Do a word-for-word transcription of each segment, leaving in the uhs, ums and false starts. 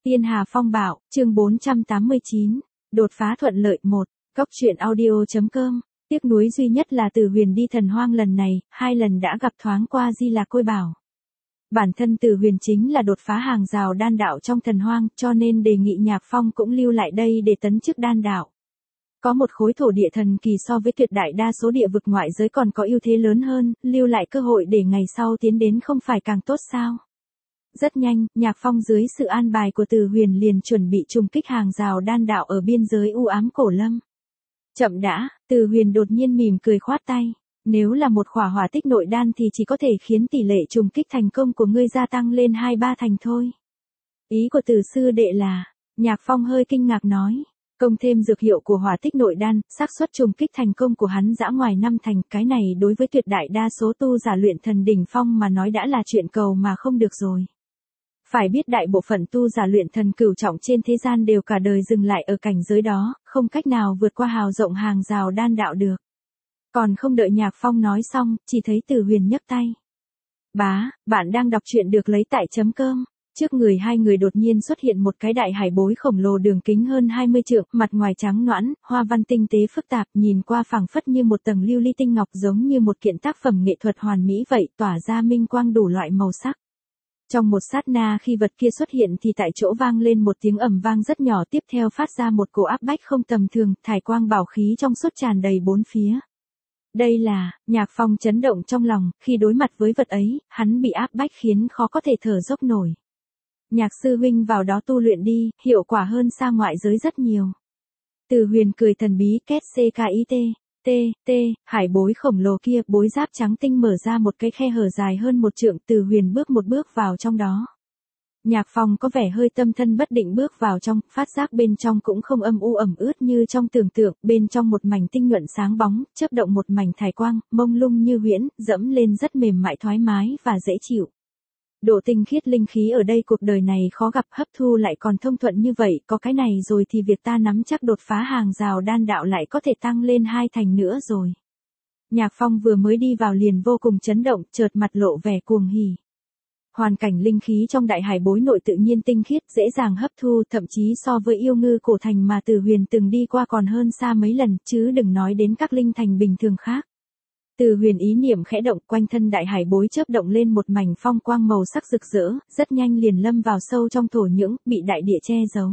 Tiên Hà Phong Bạo, chương bốn trăm tám mươi chín, đột phá thuận lợi một, Cốc truyện audio.com, tiếc nuối duy nhất là Từ Huyền đi Thần Hoang lần này, hai lần đã gặp thoáng qua Di Lạc Côi Bảo. Bản thân Từ Huyền chính là đột phá hàng rào đan đạo trong Thần Hoang, cho nên đề nghị Nhạc Phong cũng lưu lại đây để tấn chức đan đạo. Có một khối thổ địa thần kỳ so với tuyệt đại đa số địa vực ngoại giới còn có ưu thế lớn hơn, lưu lại cơ hội để ngày sau tiến đến không phải càng tốt sao? Rất nhanh, Nhạc Phong dưới sự an bài của Từ Huyền liền chuẩn bị trùng kích hàng rào đan đạo ở biên giới u ám cổ lâm. Chậm đã, Từ Huyền đột nhiên mỉm cười khoát tay. Nếu là một khỏa hỏa tích nội đan thì chỉ có thể khiến tỷ lệ trùng kích thành công của ngươi gia tăng lên hai ba thành thôi. Ý của Từ sư đệ là, Nhạc Phong hơi kinh ngạc nói. Công thêm dược hiệu của hỏa tích nội đan, xác suất trùng kích thành công của hắn dã ngoài năm thành, cái này đối với tuyệt đại đa số tu giả luyện thần đỉnh phong mà nói đã là chuyện cầu mà không được rồi. Phải biết đại bộ phận tu giả luyện thần cửu trọng trên thế gian đều cả đời dừng lại ở cảnh giới đó, không cách nào vượt qua hào rộng hàng rào đan đạo được. Còn không đợi Nhạc Phong nói xong, chỉ thấy Từ Huyền nhấc tay. Bá, bạn đang đọc truyện được lấy tại chấm cơm. Trước người hai người đột nhiên xuất hiện một cái đại hải bối khổng lồ đường kính hơn hai mươi trượng, mặt ngoài trắng nõn, hoa văn tinh tế phức tạp, nhìn qua phảng phất như một tầng lưu ly tinh ngọc, giống như một kiện tác phẩm nghệ thuật hoàn mỹ vậy, tỏa ra minh quang đủ loại màu sắc. Trong một sát na khi vật kia xuất hiện thì tại chỗ vang lên một tiếng ầm vang rất nhỏ, tiếp theo phát ra một cỗ áp bách không tầm thường, thải quang bảo khí trong suốt tràn đầy bốn phía. Đây là, Nhạc Phong chấn động trong lòng, khi đối mặt với vật ấy, hắn bị áp bách khiến khó có thể thở dốc nổi. Nhạc sư huynh vào đó tu luyện đi, hiệu quả hơn xa ngoại giới rất nhiều. Từ Huyền cười thần bí, két ckit, t, t, hải bối khổng lồ kia, bối giáp trắng tinh mở ra một cái khe hở dài hơn một trượng, Từ Huyền bước một bước vào trong đó. Nhạc Phong có vẻ hơi tâm thân bất định bước vào trong, phát giác bên trong cũng không âm u ẩm ướt như trong tưởng tượng, bên trong một mảnh tinh nhuận sáng bóng, chớp động một mảnh thải quang, mông lung như huyễn, dẫm lên rất mềm mại thoải mái và dễ chịu. Độ tinh khiết linh khí ở đây cuộc đời này khó gặp, hấp thu lại còn thông thuận như vậy, có cái này rồi thì việc ta nắm chắc đột phá hàng rào đan đạo lại có thể tăng lên hai thành nữa rồi. Nhạc Phong vừa mới đi vào liền vô cùng chấn động, chợt mặt lộ vẻ cuồng hỉ. Hoàn cảnh linh khí trong đại hải bối nội tự nhiên tinh khiết, dễ dàng hấp thu, thậm chí so với yêu ngư cổ thành mà Từ Huyền từng đi qua còn hơn xa mấy lần, chứ đừng nói đến các linh thành bình thường khác. Từ Huyền ý niệm khẽ động, quanh thân đại hải bối chớp động lên một mảnh phong quang màu sắc rực rỡ, rất nhanh liền lâm vào sâu trong thổ nhưỡng, bị đại địa che giấu.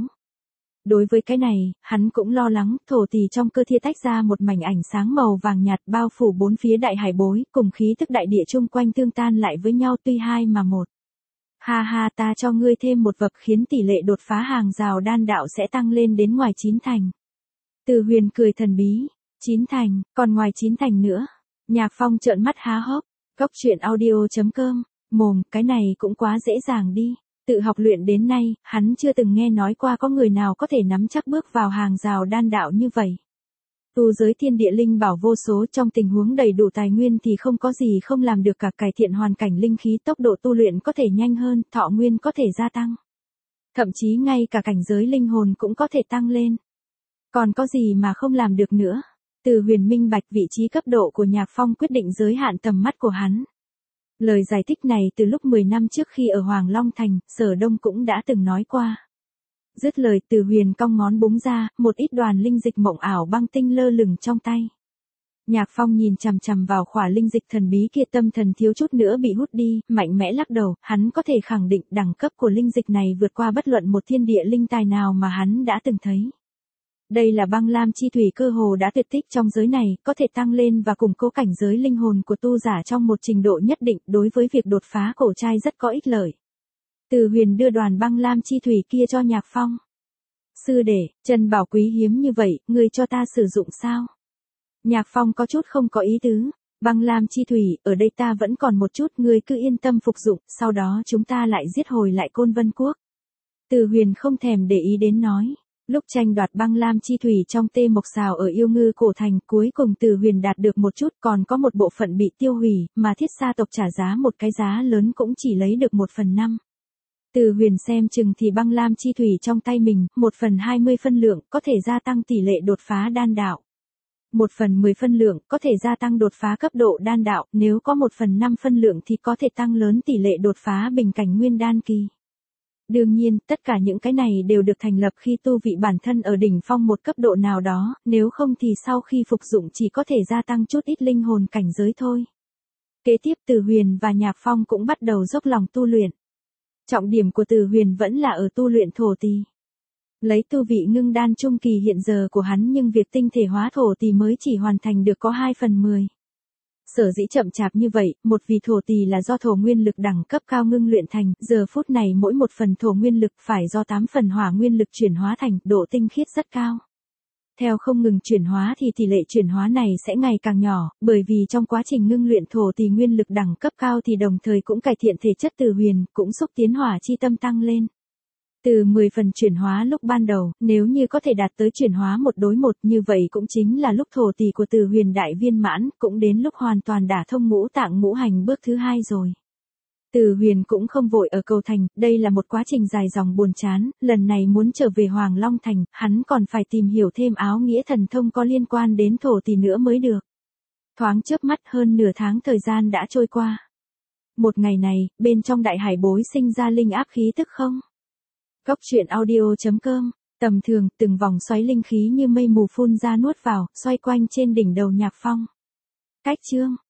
Đối với cái này, hắn cũng lo lắng, thổ tỳ trong cơ thể tách ra một mảnh ảnh sáng màu vàng nhạt bao phủ bốn phía đại hải bối, cùng khí tức đại địa chung quanh tương tan lại với nhau tuy hai mà một. Ha ha, ta cho ngươi thêm một vật khiến tỷ lệ đột phá hàng rào đan đạo sẽ tăng lên đến ngoài chín thành. Từ Huyền cười thần bí, chín thành, còn ngoài chín thành nữa. Nhạc Phong trợn mắt há hốc, Cốc truyện audio.com, mồm, cái này cũng quá dễ dàng đi. Tự học luyện đến nay, hắn chưa từng nghe nói qua có người nào có thể nắm chắc bước vào hàng rào đan đạo như vậy. Tu giới thiên địa linh bảo vô số, trong tình huống đầy đủ tài nguyên thì không có gì không làm được cả, cải thiện hoàn cảnh linh khí, tốc độ tu luyện có thể nhanh hơn, thọ nguyên có thể gia tăng. Thậm chí ngay cả cảnh giới linh hồn cũng có thể tăng lên. Còn có gì mà không làm được nữa? Từ Huyền minh bạch vị trí cấp độ của Nhạc Phong quyết định giới hạn tầm mắt của hắn. Lời giải thích này từ lúc mười năm trước khi ở Hoàng Long Thành, Sở Đông cũng đã từng nói qua. Dứt lời, Từ Huyền cong ngón búng ra, một ít đoàn linh dịch mộng ảo băng tinh lơ lửng trong tay. Nhạc Phong nhìn chằm chằm vào khỏa linh dịch thần bí kia, tâm thần thiếu chút nữa bị hút đi, mạnh mẽ lắc đầu, hắn có thể khẳng định đẳng cấp của linh dịch này vượt qua bất luận một thiên địa linh tài nào mà hắn đã từng thấy. Đây là băng lam chi thủy cơ hồ đã tuyệt tích trong giới này, có thể tăng lên và củng cố cảnh giới linh hồn của tu giả trong một trình độ nhất định, đối với việc đột phá cổ trai rất có ích lợi. Từ Huyền đưa đoàn băng lam chi thủy kia cho Nhạc Phong. Sư đệ, chân bảo quý hiếm như vậy, ngươi cho ta sử dụng sao? Nhạc Phong có chút không có ý tứ. Băng lam chi thủy, ở đây ta vẫn còn một chút, ngươi cứ yên tâm phục dụng, sau đó chúng ta lại giết hồi lại Côn Vân Quốc. Từ Huyền không thèm để ý đến nói. Lúc tranh đoạt băng lam chi thủy trong tê mộc xào ở yêu ngư cổ thành, cuối cùng Từ Huyền đạt được một chút, còn có một bộ phận bị tiêu hủy, mà thiết sa tộc trả giá một cái giá lớn cũng chỉ lấy được một phần năm. Từ Huyền xem chừng thì băng lam chi thủy trong tay mình, một phần hai mươi phân lượng, có thể gia tăng tỷ lệ đột phá đan đạo. Một phần mười phân lượng, có thể gia tăng đột phá cấp độ đan đạo, nếu có một phần năm phân lượng thì có thể tăng lớn tỷ lệ đột phá bình cảnh nguyên đan kỳ. Đương nhiên, tất cả những cái này đều được thành lập khi tu vị bản thân ở đỉnh phong một cấp độ nào đó, nếu không thì sau khi phục dụng chỉ có thể gia tăng chút ít linh hồn cảnh giới thôi. Kế tiếp Từ Huyền và Nhạc Phong cũng bắt đầu dốc lòng tu luyện. Trọng điểm của Từ Huyền vẫn là ở tu luyện thổ tỳ. Lấy tu vị ngưng đan trung kỳ hiện giờ của hắn nhưng việc tinh thể hóa thổ tỳ mới chỉ hoàn thành được có hai phần mười. Sở dĩ chậm chạp như vậy, một vì thổ tỳ là do thổ nguyên lực đẳng cấp cao ngưng luyện thành, giờ phút này mỗi một phần thổ nguyên lực phải do tám phần hỏa nguyên lực chuyển hóa thành, độ tinh khiết rất cao. Theo không ngừng chuyển hóa thì tỷ lệ chuyển hóa này sẽ ngày càng nhỏ, bởi vì trong quá trình ngưng luyện thổ tỳ nguyên lực đẳng cấp cao thì đồng thời cũng cải thiện thể chất Từ Huyền, cũng xúc tiến hỏa chi tâm tăng lên. Từ mười phần chuyển hóa lúc ban đầu, nếu như có thể đạt tới chuyển hóa một đối một như vậy cũng chính là lúc thổ tỳ của Từ Huyền đại viên mãn, cũng đến lúc hoàn toàn đả thông ngũ tạng ngũ hành bước thứ hai rồi. Từ Huyền cũng không vội ở cầu thành, đây là một quá trình dài dòng buồn chán, lần này muốn trở về Hoàng Long Thành, hắn còn phải tìm hiểu thêm áo nghĩa thần thông có liên quan đến thổ tỳ nữa mới được. Thoáng chớp mắt hơn nửa tháng thời gian đã trôi qua. Một ngày này, bên trong đại hải bối sinh ra linh áp khí tức không? Góc truyện audio chấm com, tầm thường, từng vòng xoáy linh khí như mây mù phun ra nuốt vào, xoay quanh trên đỉnh đầu Nhạc Phong. Cách chương